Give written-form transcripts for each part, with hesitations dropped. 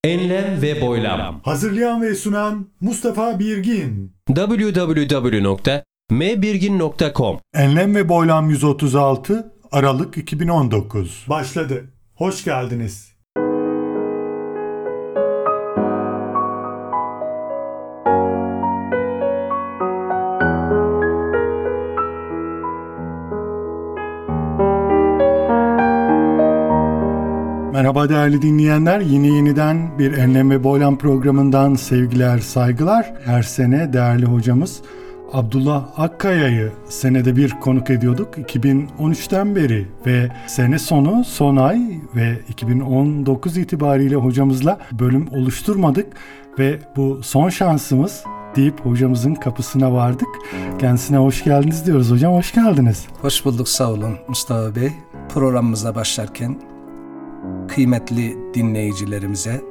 Enlem ve Boylam. Hazırlayan ve sunan Mustafa Birgin. www.mbirgin.com. Enlem ve Boylam 136 Aralık 2019 başladı. Hoş geldiniz. Merhaba değerli dinleyenler. Yeniden bir Enlem ve Boylam programından sevgiler, saygılar. Her sene değerli hocamız Abdullah Akkaya'yı senede bir konuk ediyorduk 2013'ten beri ve sene sonu son ay ve 2019 itibariyle hocamızla bölüm oluşturmadık ve bu son şansımız deyip hocamızın kapısına vardık. Kendisine hoş geldiniz diyoruz. Hocam hoş geldiniz. Hoş bulduk, sağ olun Mustafa Bey. Programımıza başlarken kıymetli dinleyicilerimize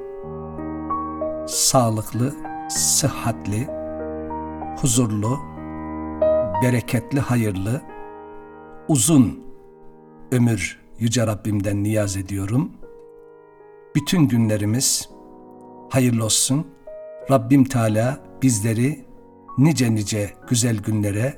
sağlıklı, sıhhatli, huzurlu, bereketli, hayırlı, uzun ömür Yüce Rabbimden niyaz ediyorum. Bütün günlerimiz hayırlı olsun. Rabbim Teala bizleri nice güzel günlere,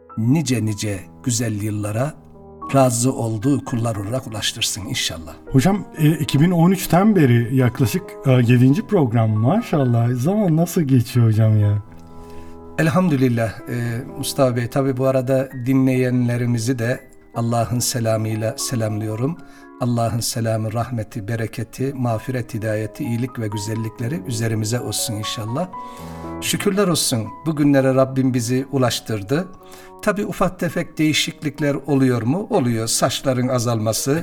nice güzel yıllara razı olduğu kullar olarak ulaştırsın inşallah. Hocam 2013'ten beri yaklaşık 7. program maşallah. Zaman nasıl geçiyor hocam ya? Elhamdülillah Mustafa Bey, tabi bu arada dinleyenlerimizi de Allah'ın selamıyla selamlıyorum. Allah'ın selamı, rahmeti, bereketi, mağfiret, hidayeti, iyilik ve güzellikleri üzerimize olsun inşallah. Şükürler olsun, bugünlere Rabbim bizi ulaştırdı. Tabi ufak tefek değişiklikler oluyor mu? Oluyor. Saçların azalması,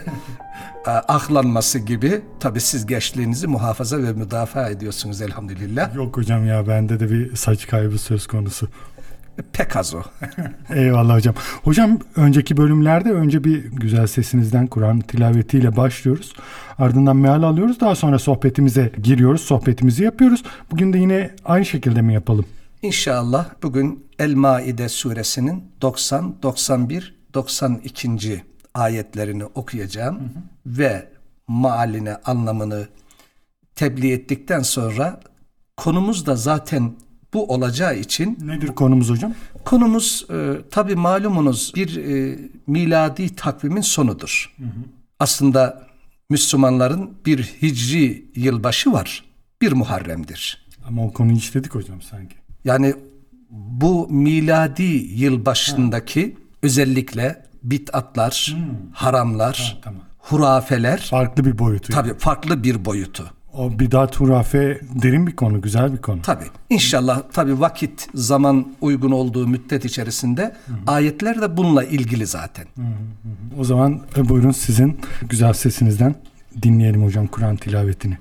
aklanması gibi. Tabi siz gençliğinizi muhafaza ve müdafaa ediyorsunuz elhamdülillah. Yok hocam ya, bende de bir saç kaybı söz konusu. Pek az o. Eyvallah hocam. Hocam önceki bölümlerde önce bir güzel sesinizden Kur'an tilavetiyle başlıyoruz. Ardından meal alıyoruz. Daha sonra sohbetimize giriyoruz. Sohbetimizi yapıyoruz. Bugün de yine aynı şekilde mi yapalım? İnşallah bugün El-Maide suresinin 90, 91, 92. ayetlerini okuyacağım. Ve mealini, anlamını tebliğ ettikten sonra konumuz da zaten bu olacağı için. Nedir konumuz hocam? Konumuz tabii malumunuz bir miladi takvimin sonudur. Aslında Müslümanların bir hicri yılbaşı var. Bir Muharrem'dir. Ama o konuyu işledik hocam sanki. Yani bu miladi yılbaşındaki özellikle bid'atlar, haramlar, Tamam. hurafeler Farklı bir boyutu. tabii farklı bir boyutu. O bidat, hurafe derin bir konu, güzel bir konu. Tabii. İnşallah tabii vakit, zaman uygun olduğu müddet içerisinde ayetler de bununla ilgili zaten. O zaman buyurun sizin güzel sesinizden dinleyelim hocam Kur'an tilavetini.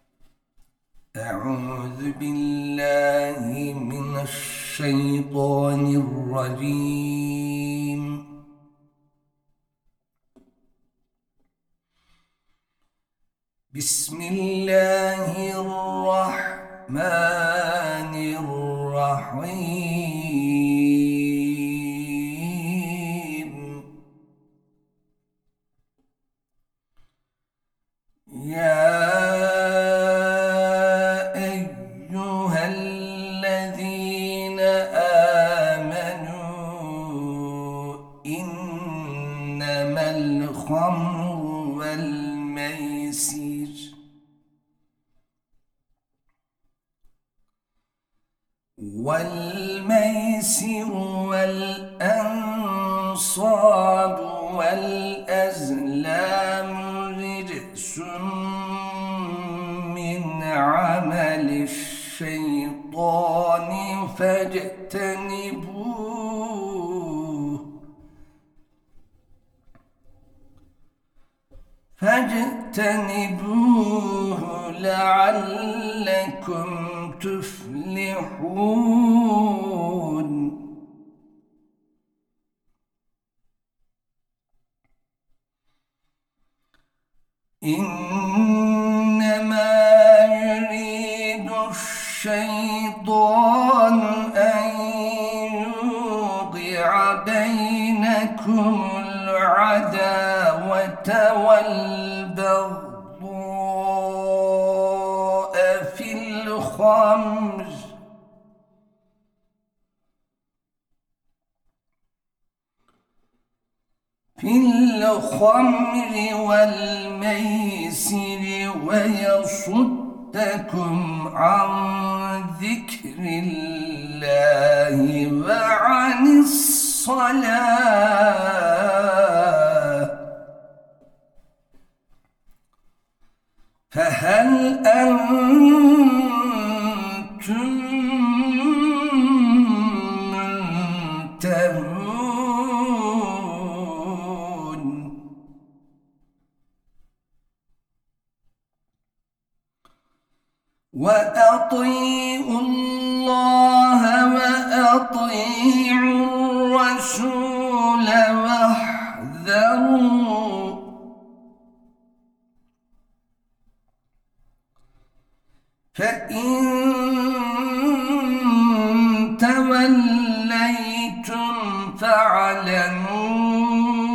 Euzu billahi mineşşeytanirracim. Bismillahirrahmanirrahim. Ya eyyühellezine amenu innemel hamru vel meysir والميسر والأنصاب والأزلام رجس من عمل الشيطان فاجتنبوه لعلكم تفلحون. إنما يريد الشيطان أن يوقع بينكم العداوة والبغضاء الخمر والميسر ويصدكم عن ذكر الله وعن الصلاة فهل أنتم منتهون وأطيعوا الله وأطيعوا الرسول واحذروا فإن توليتم فاعلموا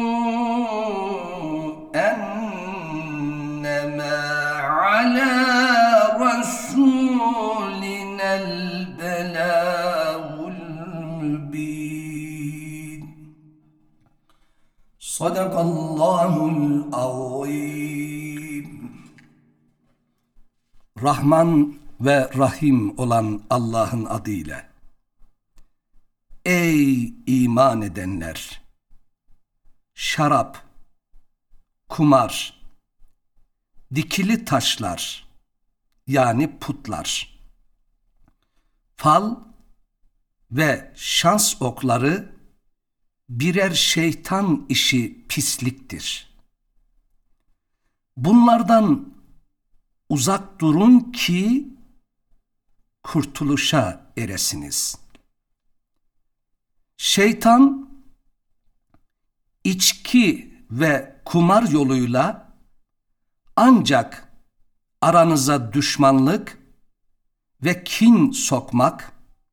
أنما على رسولنا البلاغ المبين صدق الله العظيم. Rahman ve Rahim olan Allah'ın adıyla. Ey iman edenler! Şarap, kumar, dikili taşlar, yani putlar, fal ve şans okları birer şeytan işi pisliktir. Bunlardan uzak durun ki kurtuluşa eresiniz. Şeytan içki ve kumar yoluyla ancak aranıza düşmanlık ve kin sokmak,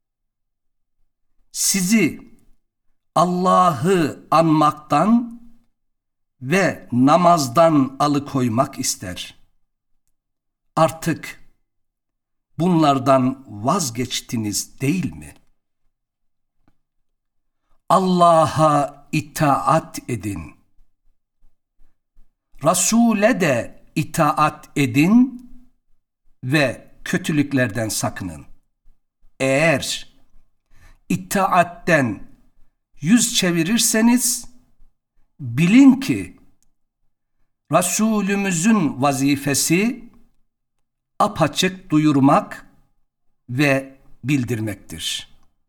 sizi Allah'ı anmaktan ve namazdan alıkoymak ister. Artık bunlardan vazgeçtiniz değil mi? Allah'a itaat edin. Resul'e de itaat edin ve kötülüklerden sakının. Eğer itaatten yüz çevirirseniz bilin ki Resulümüzün vazifesi apaçık duyurmak ve bildirmektir.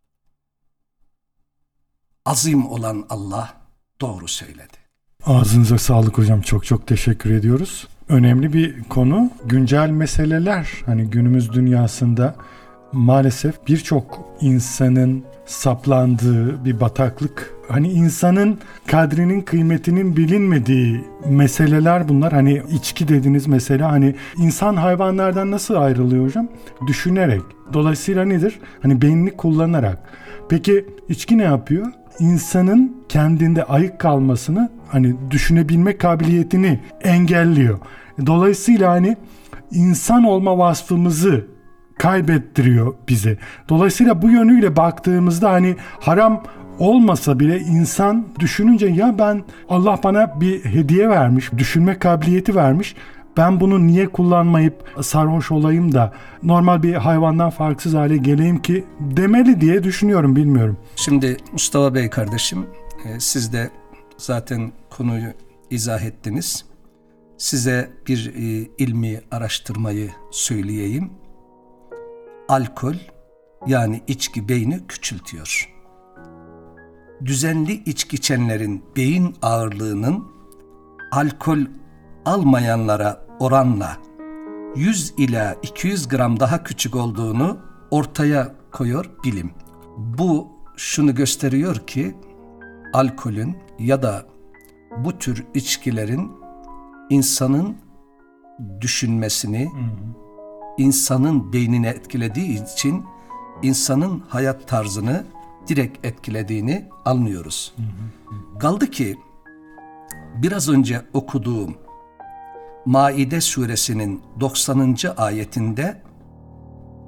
Azim olan Allah doğru söyledi. Ağzınıza sağlık hocam. Çok çok teşekkür ediyoruz. Önemli bir konu. Güncel meseleler, hani günümüz dünyasında maalesef birçok insanın saplandığı bir bataklık. Hani insanın kadrinin, kıymetinin bilinmediği meseleler bunlar. Hani içki dediğiniz mesela, hani insan hayvanlardan nasıl ayrılıyor hocam? Düşünerek. Dolayısıyla nedir? Hani beynini kullanarak. Peki içki ne yapıyor? İnsanın kendinde ayık kalmasını, hani düşünebilme kabiliyetini engelliyor. Dolayısıyla hani insan olma vasfımızı kaybettiriyor bize. Dolayısıyla bu yönüyle baktığımızda hani haram olmasa bile insan düşününce, ya ben, Allah bana bir hediye vermiş, düşünme kabiliyeti vermiş. Ben bunu niye kullanmayıp sarhoş olayım da normal bir hayvandan farksız hale geleyim ki demeli diye düşünüyorum, bilmiyorum. Şimdi Mustafa Bey kardeşim, siz de zaten konuyu izah ettiniz. Size bir ilmi araştırmayı söyleyeyim. Alkol, yani içki, beyni küçültüyor. Düzenli içki içenlerin beyin ağırlığının alkol almayanlara oranla 100 ila 200 gram daha küçük olduğunu ortaya koyuyor bilim. Bu şunu gösteriyor ki alkolün ya da bu tür içkilerin insanın düşünmesini, insanın beynini etkilediği için insanın hayat tarzını direkt etkilediğini anlıyoruz. Kaldı ki biraz önce okuduğum Maide suresinin 90. ayetinde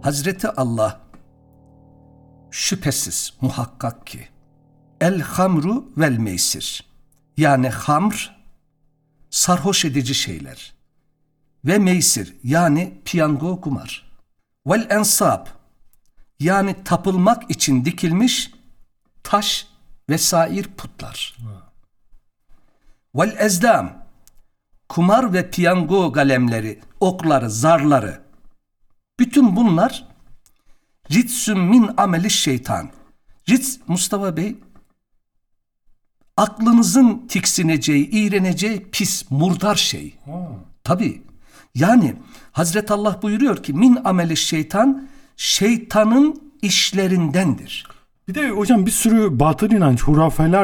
Hazreti Allah şüphesiz muhakkak ki el hamru vel meysir, yani hamr sarhoş edici şeyler ve meysir yani piyango, kumar, vel ensab yani tapılmak için dikilmiş taş vesair putlar, vel ezdam kumar ve piyango galemleri, okları, zarları, bütün bunlar ritsün min ameli şeytan. Rits, Mustafa Bey, aklınızın tiksineceği, iğreneceği pis, murdar şey. Tabii. Yani Hazreti Allah buyuruyor ki min ameli şeytan, şeytanın işlerindendir. Bir de hocam bir sürü batıl inanç, hurafeler